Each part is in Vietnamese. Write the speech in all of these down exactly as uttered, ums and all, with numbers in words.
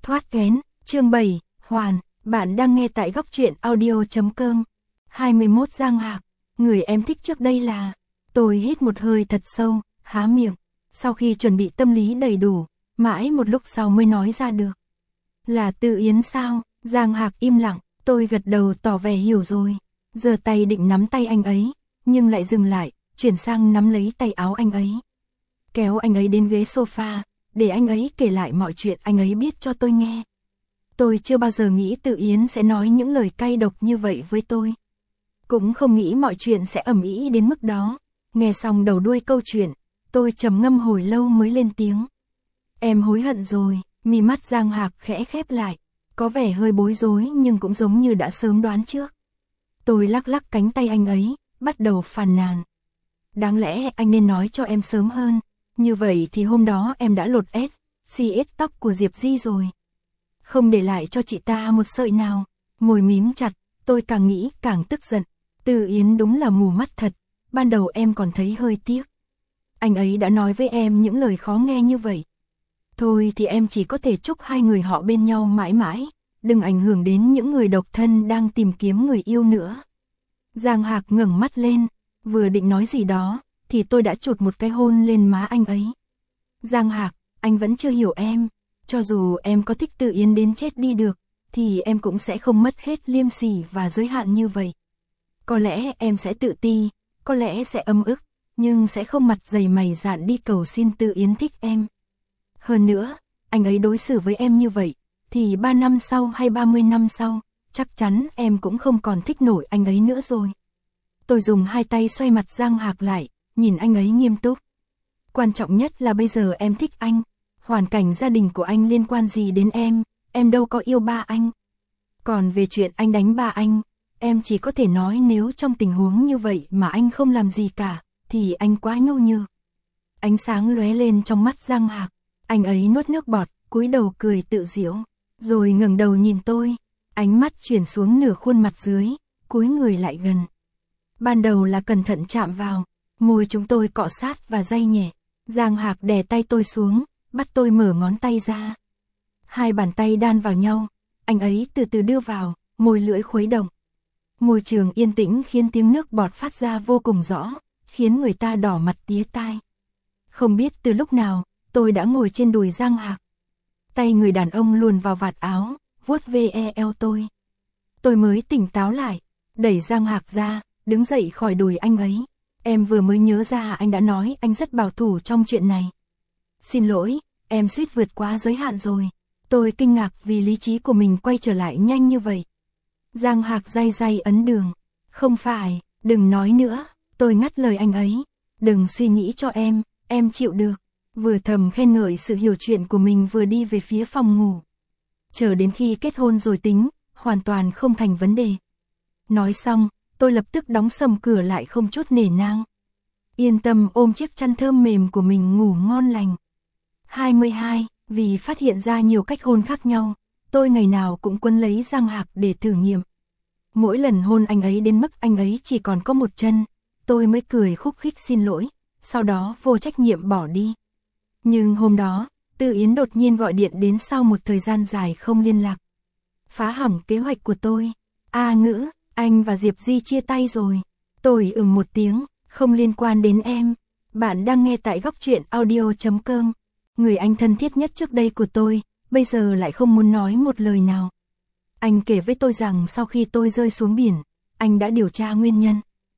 Thoát kén, chương bảy, Hoàn, bạn đang nghe tại góc truyện audio chấm com. hai mươi mốt Giang Hạc, người em thích trước đây là... Tôi hít một hơi thật sâu, há miệng. Sau khi chuẩn bị tâm lý đầy đủ, mãi một lúc sau mới nói ra được. Là Tự Yến sao? Giang Hạc im lặng, tôi gật đầu tỏ vẻ hiểu rồi. Giơ tay định nắm tay anh ấy, nhưng lại dừng lại, chuyển sang nắm lấy tay áo anh ấy. Kéo anh ấy đến ghế sofa, để anh ấy kể lại mọi chuyện anh ấy biết cho tôi nghe. Tôi chưa bao giờ nghĩ Tự Yến sẽ nói những lời cay độc như vậy với tôi. Cũng không nghĩ mọi chuyện sẽ ầm ĩ đến mức đó. Nghe xong đầu đuôi câu chuyện, tôi trầm ngâm hồi lâu mới lên tiếng. Em hối hận rồi, mí mắt Giang Hạc khẽ khép lại, có vẻ hơi bối rối nhưng cũng giống như đã sớm đoán trước. Tôi lắc lắc cánh tay anh ấy, bắt đầu phàn nàn. Đáng lẽ anh nên nói cho em sớm hơn, như vậy thì hôm đó em đã lột ép, xì ết tóc của Diệp Di rồi. Không để lại cho chị ta một sợi nào. Môi mím chặt, tôi càng nghĩ càng tức giận. Tự Yến đúng là mù mắt thật, ban đầu em còn thấy hơi tiếc. Anh ấy đã nói với em những lời khó nghe như vậy. Thôi thì em chỉ có thể chúc hai người họ bên nhau mãi mãi, đừng ảnh hưởng đến những người độc thân đang tìm kiếm người yêu nữa. Giang Hạc ngẩng mắt lên, vừa định nói gì đó, thì tôi đã chụt một cái hôn lên má anh ấy. Giang Hạc, anh vẫn chưa hiểu em, cho dù em có thích Tự Yến đến chết đi được, thì em cũng sẽ không mất hết liêm sỉ và giới hạn như vậy. Có lẽ em sẽ tự ti, có lẽ sẽ âm ức, nhưng sẽ không mặt dày mày dạn đi cầu xin Tự Yến thích em. Hơn nữa, anh ấy đối xử với em như vậy, thì ba năm sau hay ba mươi năm sau, chắc chắn em cũng không còn thích nổi anh ấy nữa rồi. Tôi dùng hai tay xoay mặt Giang Hạc lại, nhìn anh ấy nghiêm túc. Quan trọng nhất là bây giờ em thích anh, hoàn cảnh gia đình của anh liên quan gì đến em, em đâu có yêu ba anh. Còn về chuyện anh đánh ba anh, em chỉ có thể nói nếu trong tình huống như vậy mà anh không làm gì cả, thì anh quá nhu nhược. Ánh sáng lóe lên trong mắt Giang Hạc, anh ấy nuốt nước bọt, cúi đầu cười tự giễu, rồi ngẩng đầu nhìn tôi, ánh mắt chuyển xuống nửa khuôn mặt dưới, cúi người lại gần. Ban đầu là cẩn thận chạm vào, môi chúng tôi cọ sát và day nhẹ. Giang Hạc đè tay tôi xuống, bắt tôi mở ngón tay ra. Hai bàn tay đan vào nhau, anh ấy từ từ đưa vào, môi lưỡi khuấy động. Môi trường yên tĩnh khiến tiếng nước bọt phát ra vô cùng rõ, khiến người ta đỏ mặt tía tai. Không biết từ lúc nào, tôi đã ngồi trên đùi Giang Hạc. Tay người đàn ông luồn vào vạt áo, vuốt ve eo tôi. Tôi mới tỉnh táo lại, đẩy Giang Hạc ra, đứng dậy khỏi đùi anh ấy. Em vừa mới nhớ ra anh đã nói anh rất bảo thủ trong chuyện này. Xin lỗi, em suýt vượt quá giới hạn rồi. Tôi kinh ngạc vì lý trí của mình quay trở lại nhanh như vậy. Giang Hạc day day ấn đường. Không phải, đừng nói nữa, tôi ngắt lời anh ấy. Đừng suy nghĩ cho em, em chịu được. Vừa thầm khen ngợi sự hiểu chuyện của mình vừa đi về phía phòng ngủ. Chờ đến khi kết hôn rồi tính, hoàn toàn không thành vấn đề. Nói xong, tôi lập tức đóng sầm cửa lại không chút nể nang. Yên tâm ôm chiếc chăn thơm mềm của mình ngủ ngon lành. hai mươi hai, vì phát hiện ra nhiều cách hôn khác nhau, tôi ngày nào cũng quấn lấy Giang Hạc để thử nghiệm. Mỗi lần hôn anh ấy đến mức anh ấy chỉ còn có một chân, tôi mới cười khúc khích xin lỗi, sau đó vô trách nhiệm bỏ đi. Nhưng hôm đó, Tự Yến đột nhiên gọi điện đến sau một thời gian dài không liên lạc. Phá hỏng kế hoạch của tôi. A Ngữ, anh và Diệp Di chia tay rồi. Tôi ừm một tiếng, không liên quan đến em. Bạn đang nghe tại góc truyện audio chấm com. Người anh thân thiết nhất trước đây của tôi, bây giờ lại không muốn nói một lời nào. Anh kể với tôi rằng sau khi tôi rơi xuống biển, anh đã điều tra nguyên nhân.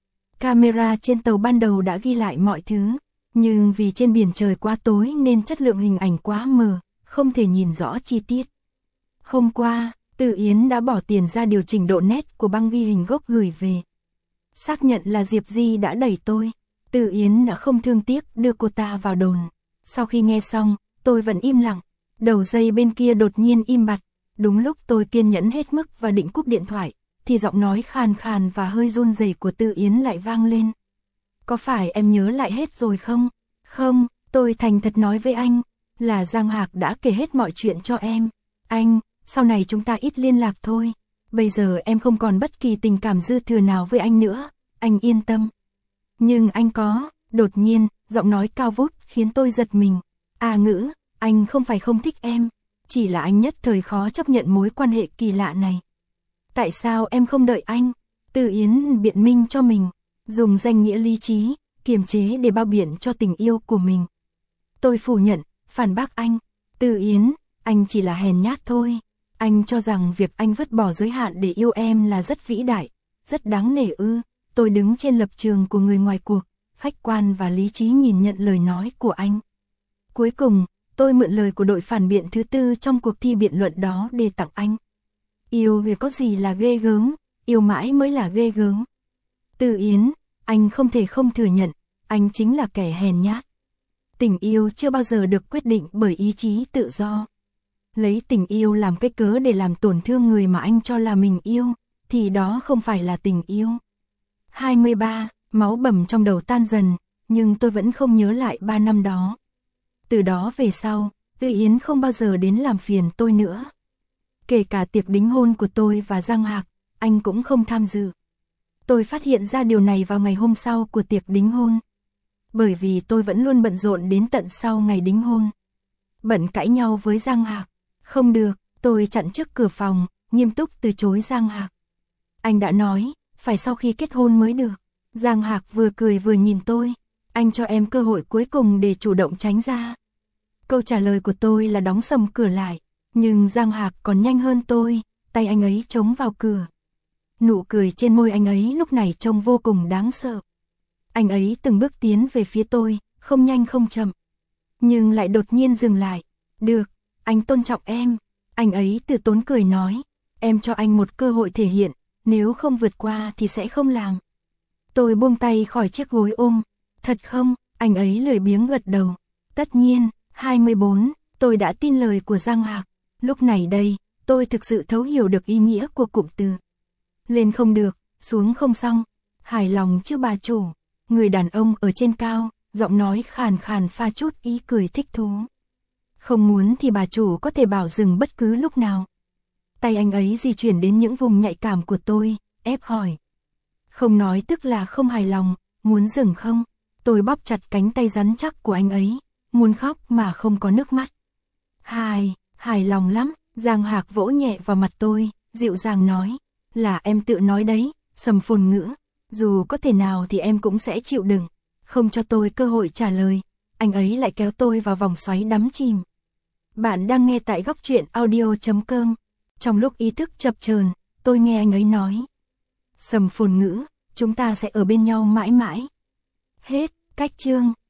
Camera trên tàu ban đầu đã ghi lại mọi thứ, nhưng vì trên biển trời quá tối nên chất lượng hình ảnh quá mờ, không thể nhìn rõ chi tiết. Hôm qua, Tự Yến đã bỏ tiền ra điều chỉnh độ nét của băng ghi hình gốc gửi về. Xác nhận là Diệp Di đã đẩy tôi, Tự Yến đã không thương tiếc đưa cô ta vào đồn. Sau khi nghe xong, tôi vẫn im lặng, đầu dây bên kia đột nhiên im bặt. Đúng lúc tôi kiên nhẫn hết mức và định cúp điện thoại, thì giọng nói khàn khàn và hơi run rẩy của Tự Yến lại vang lên. Có phải em nhớ lại hết rồi không? Không, tôi thành thật nói với anh, là Giang Hạc đã kể hết mọi chuyện cho em. Anh, sau này chúng ta ít liên lạc thôi. Bây giờ em không còn bất kỳ tình cảm dư thừa nào với anh nữa, anh yên tâm. Nhưng anh có, đột nhiên, giọng nói cao vút khiến tôi giật mình. À Ngữ, anh không phải không thích em, Chỉ là anh nhất thời khó chấp nhận mối quan hệ kỳ lạ này. Tại sao em không đợi anh? Từ Yến biện minh cho mình, dùng danh nghĩa lý trí, kiềm chế để bao biện cho tình yêu của mình. Tôi phủ nhận, phản bác anh. Từ Yến, anh chỉ là hèn nhát thôi. Anh cho rằng việc anh vứt bỏ giới hạn để yêu em là rất vĩ đại, rất đáng nể ư. Tôi đứng trên lập trường của người ngoài cuộc, khách quan và lý trí nhìn nhận lời nói của anh. Cuối cùng, tôi mượn lời của đội phản biện thứ tư trong cuộc thi biện luận đó để tặng anh. Yêu vì có gì là ghê gớm, yêu mãi mới là ghê gớm. Từ Yến, anh không thể không thừa nhận, anh chính là kẻ hèn nhát. Tình yêu chưa bao giờ được quyết định bởi ý chí tự do. Lấy tình yêu làm cái cớ để làm tổn thương người mà anh cho là mình yêu, thì đó không phải là tình yêu. hai mươi ba, máu bầm trong đầu tan dần, nhưng tôi vẫn không nhớ lại ba năm đó. Từ đó về sau, Từ Yến không bao giờ đến làm phiền tôi nữa. Kể cả tiệc đính hôn của tôi và Giang Hạc, anh cũng không tham dự. Tôi phát hiện ra điều này vào ngày hôm sau của tiệc đính hôn. Bởi vì tôi vẫn luôn bận rộn đến tận sau ngày đính hôn. Bận cãi nhau với Giang Hạc. Không được, tôi chặn trước cửa phòng, nghiêm túc từ chối Giang Hạc. Anh đã nói, phải sau khi kết hôn mới được. Giang Hạc vừa cười vừa nhìn tôi. Anh cho em cơ hội cuối cùng để chủ động tránh ra. Câu trả lời của tôi là đóng sầm cửa lại. Nhưng Giang Hạc còn nhanh hơn tôi, tay anh ấy chống vào cửa. Nụ cười trên môi anh ấy lúc này trông vô cùng đáng sợ. Anh ấy từng bước tiến về phía tôi, không nhanh không chậm. Nhưng lại đột nhiên dừng lại. Được, anh tôn trọng em. Anh ấy từ tốn cười nói. Em cho anh một cơ hội thể hiện, nếu không vượt qua thì sẽ không làm. Tôi buông tay khỏi chiếc gối ôm. Thật không? Anh ấy lười biếng gật đầu. Tất nhiên, hai mươi bốn, tôi đã tin lời của Giang Hạc. Lúc này đây, tôi thực sự thấu hiểu được ý nghĩa của cụm từ. Lên không được, xuống không xong. Hài lòng chứ bà chủ. Người đàn ông ở trên cao, giọng nói khàn khàn pha chút ý cười thích thú. Không muốn thì bà chủ có thể bảo dừng bất cứ lúc nào. Tay anh ấy di chuyển đến những vùng nhạy cảm của tôi, ép hỏi. Không nói tức là không hài lòng, muốn dừng không? Tôi bóp chặt cánh tay rắn chắc của anh ấy, muốn khóc mà không có nước mắt. Hài, hài lòng lắm, Giang Hạc vỗ nhẹ vào mặt tôi, dịu dàng nói. Là em tự nói đấy, Sầm Phồn Ngữ. Dù có thể nào thì em cũng sẽ chịu đựng. Không cho tôi cơ hội trả lời, anh ấy lại kéo tôi vào vòng xoáy đắm chìm. Bạn đang nghe tại góc truyện audio chấm com. Trong lúc ý thức chập chờn, tôi nghe anh ấy nói. Sầm Phồn Ngữ, chúng ta sẽ ở bên nhau mãi mãi. Hết, cách chương.